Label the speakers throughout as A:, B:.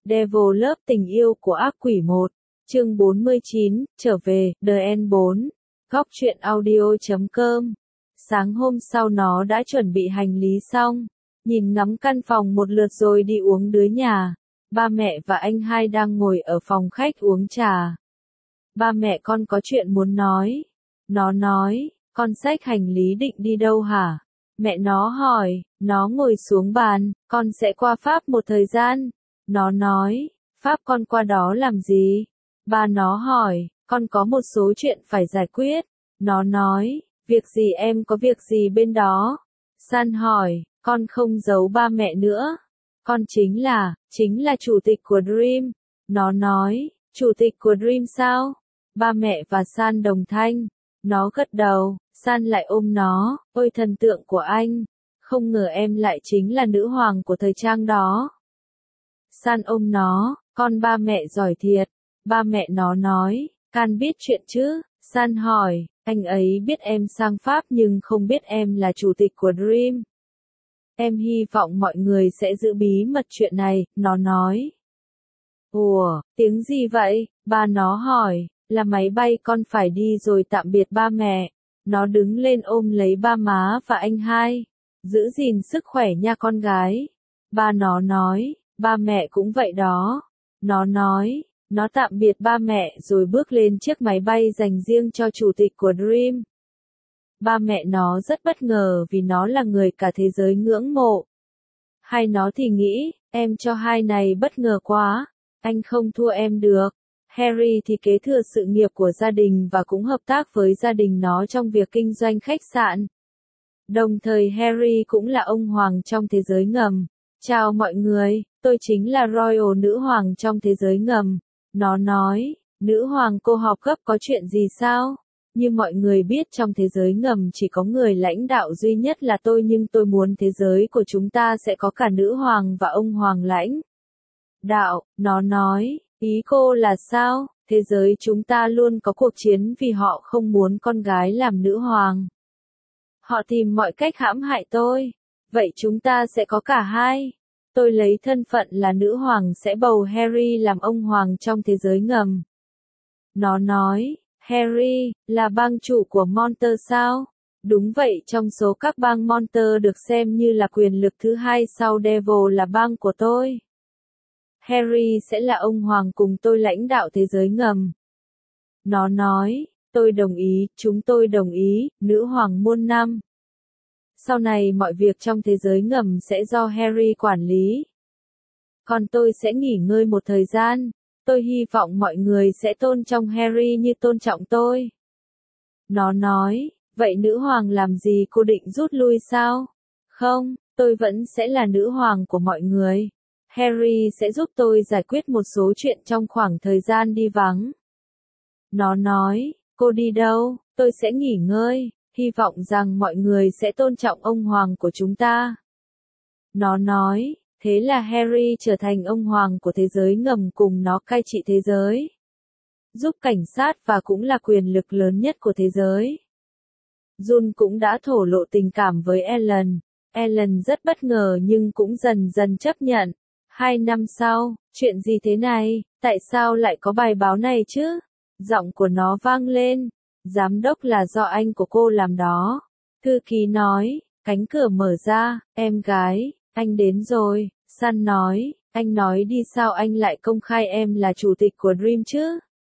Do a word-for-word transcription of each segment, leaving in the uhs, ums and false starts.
A: Develop tình yêu của ác quỷ một. Chương bốn mươi chín, trở về, The End bốn. Góc truyện audio chấm com. Sáng hôm sau nó đã chuẩn bị hành lý xong, nhìn ngắm căn phòng một lượt rồi đi uống đứa nhà. Ba mẹ và anh hai đang ngồi ở phòng khách uống trà. Ba mẹ con có chuyện muốn nói. Nó nói, con xách hành lý định đi đâu hả? Mẹ nó hỏi, nó ngồi xuống bàn, con sẽ qua Pháp một thời gian. Nó nói, Pháp con qua đó làm gì? Ba nó hỏi, con có một số chuyện phải giải quyết. Nó nói, việc gì em có việc gì bên đó? San hỏi, con không giấu ba mẹ nữa. Con chính là, chính là chủ tịch của Dream. Nó nói, chủ tịch của Dream sao? Ba mẹ và San đồng thanh. Nó gật đầu, San lại ôm nó, ôi thần tượng của anh. Không ngờ em lại chính là nữ hoàng của thời trang đó. San ôm nó, con ba mẹ giỏi thiệt. Ba mẹ nó nói, Can biết chuyện chứ? San hỏi, anh ấy biết em sang Pháp nhưng không biết em là chủ tịch của Dream. Em hy vọng mọi người sẽ giữ bí mật chuyện này, nó nói. Ủa, tiếng gì vậy? Ba nó hỏi, là máy bay con phải đi rồi tạm biệt ba mẹ. Nó đứng lên ôm lấy ba má và anh hai. Giữ gìn sức khỏe nha con gái. Ba nó nói, ba mẹ cũng vậy đó. Nó nói, nó tạm biệt ba mẹ rồi bước lên chiếc máy bay dành riêng cho chủ tịch của Dream. Ba mẹ nó rất bất ngờ vì nó là người cả thế giới ngưỡng mộ. Hai nó thì nghĩ, em cho hai này bất ngờ quá, anh không thua em được. Harry thì kế thừa sự nghiệp của gia đình và cũng hợp tác với gia đình nó trong việc kinh doanh khách sạn. Đồng thời Harry cũng là ông hoàng trong thế giới ngầm. Chào mọi người, tôi chính là Royal nữ hoàng trong thế giới ngầm. Nó nói, nữ hoàng cô họp gấp có chuyện gì sao? Như mọi người biết trong thế giới ngầm chỉ có người lãnh đạo duy nhất là tôi nhưng tôi muốn thế giới của chúng ta sẽ có cả nữ hoàng và ông hoàng lãnh đạo. Nó nói, ý cô là sao? Thế giới chúng ta luôn có cuộc chiến vì họ không muốn con gái làm nữ hoàng. Họ tìm mọi cách hãm hại tôi. Vậy chúng ta sẽ có cả hai. Tôi lấy thân phận là nữ hoàng sẽ bầu Harry làm ông hoàng trong thế giới ngầm. Nó nói, Harry, là bang chủ của Monster sao? Đúng vậy, trong số các bang Monster được xem như là quyền lực thứ hai sau Devil là bang của tôi. Harry sẽ là ông hoàng cùng tôi lãnh đạo thế giới ngầm. Nó nói, tôi đồng ý, chúng tôi đồng ý, nữ hoàng muôn năm. Sau này mọi việc trong thế giới ngầm sẽ do Harry quản lý. Còn tôi sẽ nghỉ ngơi một thời gian. Tôi hy vọng mọi người sẽ tôn trọng Harry như tôn trọng tôi. Nó nói, vậy nữ hoàng làm gì, cô định rút lui sao? Không, tôi vẫn sẽ là nữ hoàng của mọi người. Harry sẽ giúp tôi giải quyết một số chuyện trong khoảng thời gian đi vắng. Nó nói, cô đi đâu? Tôi sẽ nghỉ ngơi, hy vọng rằng mọi người sẽ tôn trọng ông hoàng của chúng ta. Nó nói, thế là Harry trở thành ông hoàng của thế giới ngầm cùng nó cai trị thế giới. Giúp cảnh sát và cũng là quyền lực lớn nhất của thế giới. Jun cũng đã thổ lộ tình cảm với Ellen. Ellen rất bất ngờ nhưng cũng dần dần chấp nhận. Hai năm sau, chuyện gì thế này? Tại sao lại có bài báo này chứ? Giọng của nó vang lên. Giám đốc là do anh của cô làm đó. Thư ký nói, cánh cửa mở ra, em gái, anh đến rồi. San nói, anh nói đi sao anh lại công khai em là chủ tịch của Dream chứ?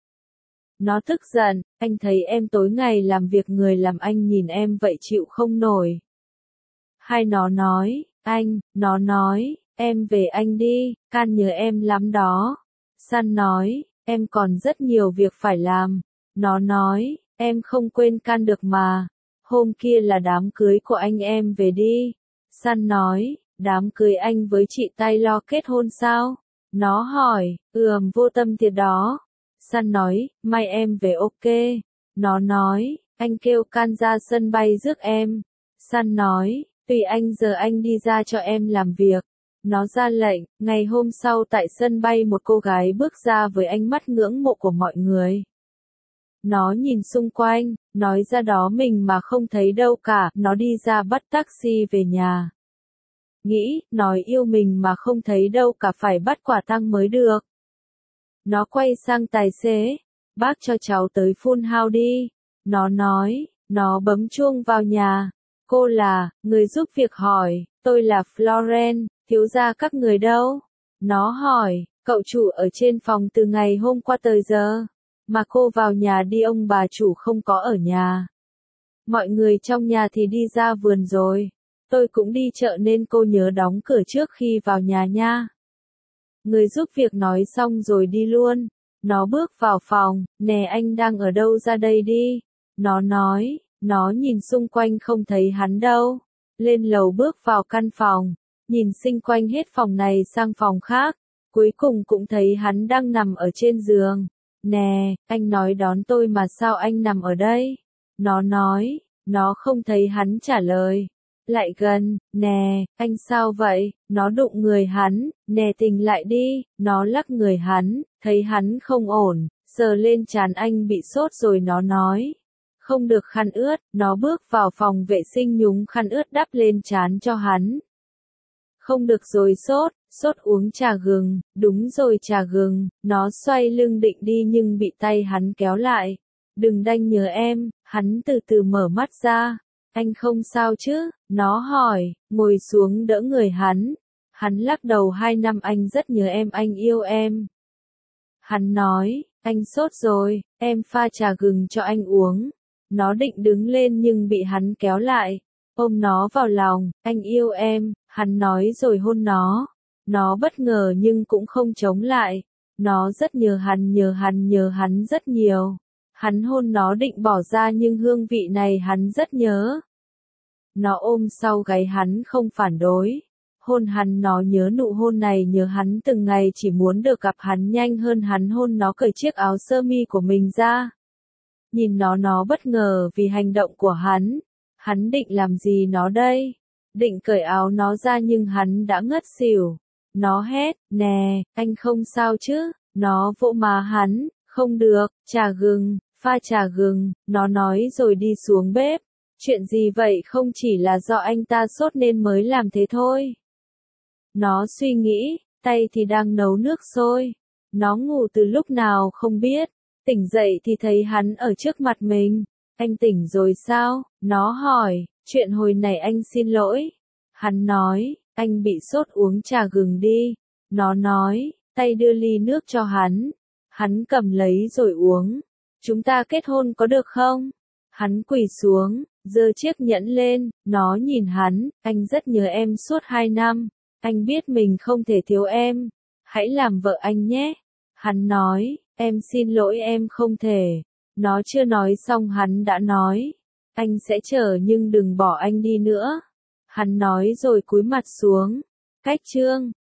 A: Nó tức giận, anh thấy em tối ngày làm việc người làm anh nhìn em vậy chịu không nổi. Hai nó nói, anh, nó nói, em về anh đi, Can nhớ em lắm đó. San nói, em còn rất nhiều việc phải làm. Nó nói, em không quên Can được mà. Hôm kia là đám cưới của anh, em về đi. San nói, đám cưới anh với chị Taylor kết hôn sao? Nó hỏi, ừm vô tâm thiệt đó. San nói, mai em về ok. Nó nói, anh kêu Can ra sân bay rước em. San nói, tùy anh, giờ anh đi ra cho em làm việc. Nó ra lệnh, ngày hôm sau tại sân bay một cô gái bước ra với ánh mắt ngưỡng mộ của mọi người. Nó nhìn xung quanh, nói ra đó mình mà không thấy đâu cả, nó đi ra bắt taxi về nhà. nghĩ, nói yêu mình mà không thấy đâu cả phải bắt quả tang mới được. Nó quay sang tài xế, bác cho cháu tới full house đi. Nó nói, nó bấm chuông vào nhà. Cô là, người giúp việc hỏi, tôi là Florence, thiếu gia các người đâu? Nó hỏi, cậu chủ ở trên phòng từ ngày hôm qua tới giờ. Mà cô vào nhà đi, ông bà chủ không có ở nhà. Mọi người trong nhà thì đi ra vườn rồi. Tôi cũng đi chợ nên cô nhớ đóng cửa trước khi vào nhà nha. Người giúp việc nói xong rồi đi luôn. Nó bước vào phòng, nè anh đang ở đâu, ra đây đi. Nó nói, nó nhìn xung quanh không thấy hắn đâu. Lên lầu bước vào căn phòng, nhìn xung quanh hết phòng này sang phòng khác. Cuối cùng cũng thấy hắn đang nằm ở trên giường. Nè, anh nói đón tôi mà sao anh nằm ở đây? Nó nói, nó không thấy hắn trả lời. Lại gần, nè, anh sao vậy? Nó đụng người hắn, nè tỉnh lại đi. Nó lắc người hắn, thấy hắn không ổn, sờ lên trán anh bị sốt rồi nó nói. Không được khăn ướt, nó bước vào phòng vệ sinh nhúng khăn ướt đắp lên trán cho hắn. Không được rồi sốt, sốt uống trà gừng, đúng rồi trà gừng, nó xoay lưng định đi nhưng bị tay hắn kéo lại. Đừng đanh nhớ em, hắn từ từ mở mắt ra. Anh không sao chứ? Nó hỏi, ngồi xuống đỡ người hắn. Hắn lắc đầu, hai năm anh rất nhớ em, anh yêu em. Hắn nói, anh sốt rồi, em pha trà gừng cho anh uống. Nó định đứng lên nhưng bị hắn kéo lại. Ôm nó vào lòng, anh yêu em, hắn nói rồi hôn nó. Nó bất ngờ nhưng cũng không chống lại. Nó rất nhớ hắn, nhớ hắn, nhớ hắn rất nhiều. Hắn hôn nó định bỏ ra nhưng hương vị này hắn rất nhớ. Nó ôm sau gáy hắn không phản đối. Hôn hắn, nó nhớ nụ hôn này, nhớ hắn từng ngày chỉ muốn được gặp hắn nhanh hơn. Hắn hôn nó cởi chiếc áo sơ mi của mình ra. Nhìn nó nó bất ngờ vì hành động của hắn. Hắn định làm gì nó đây? Định cởi áo nó ra nhưng hắn đã ngất xỉu. Nó hét, nè, anh không sao chứ? Nó vỗ má hắn, không được, trà gừng, pha trà gừng, nó nói rồi đi xuống bếp. Chuyện gì vậy, không chỉ là do anh ta sốt nên mới làm thế thôi. Nó suy nghĩ, tay thì đang nấu nước sôi. Nó ngủ từ lúc nào không biết. Tỉnh dậy thì thấy hắn ở trước mặt mình. Anh tỉnh rồi sao? Nó hỏi, chuyện hồi nãy anh xin lỗi. Hắn nói, anh bị sốt uống trà gừng đi. Nó nói, tay đưa ly nước cho hắn. Hắn cầm lấy rồi uống. Chúng ta kết hôn có được không? Hắn quỳ xuống, giơ chiếc nhẫn lên. Nó nhìn hắn, anh rất nhớ em suốt hai năm. Anh biết mình không thể thiếu em. Hãy làm vợ anh nhé. Hắn nói, em xin lỗi, em không thể. Nó chưa nói xong hắn đã nói, anh sẽ chờ nhưng đừng bỏ anh đi nữa. Hắn nói rồi cúi mặt xuống. Cách chương